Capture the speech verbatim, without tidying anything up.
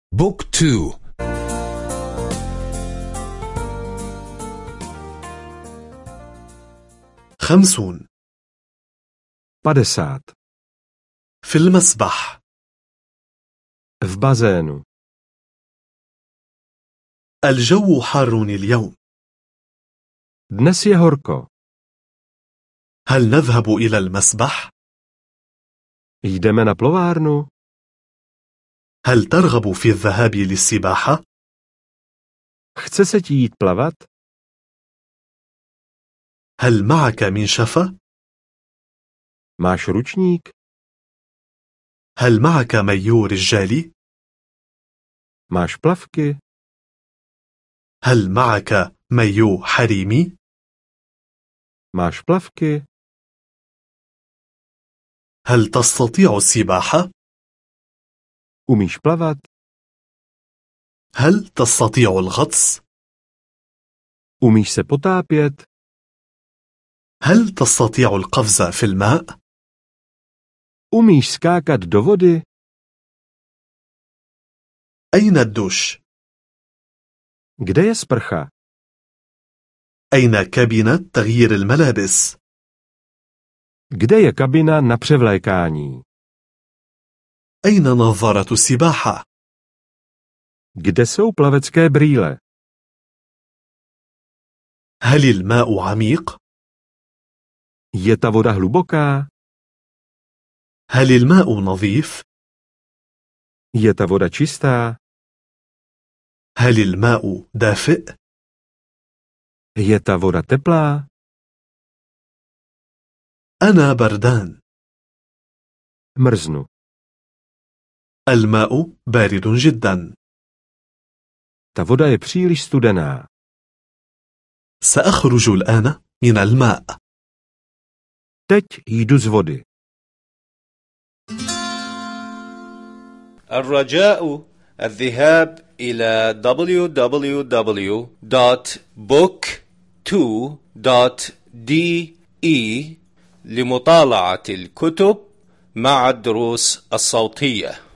بوك تو. خمسون. padesát. في المسبح. v bazénu. الجو حار اليوم. Dnes je horko. هل نذهب إلى المسبح؟ Jdeme na plovárnu? هل ترغب في الذهاب للسباحة؟ Chce se ti jít plavat? هل معك منشفة؟ Máš ručník? هل معك مايو رجالي؟ Máš plavky? هل معك مايو حريمي؟ Máš plavky? هل تستطيع السباحة؟ Umíš plavat? هل تستطيع الغطس؟ Umíš se potápět? هل تستطيع القفز في الماء؟ Umíš skákat do vody? أين الدوش؟ Kde je sprcha? أين كابينة تغيير الملابس؟ Kde je kabina na převlékání? أين نظارة السباحة؟ Kde jsou plavecké brýle? هل الماء عميق؟ Je ta voda hluboká? هل الماء نظيف؟ Je ta voda čistá? هل الماء دافئ؟ Je ta voda teplá? أنا بردان. Mrznu. الماء بارد جدا. Ta voda je příliš studená. سأخرج الآن من الماء. Teď jdu z vody. الرجاء الذهاب إلى دبليو دبليو دبليو دوت بوك تو دوت دي إي لمطالعة الكتب مع الدروس الصوتية.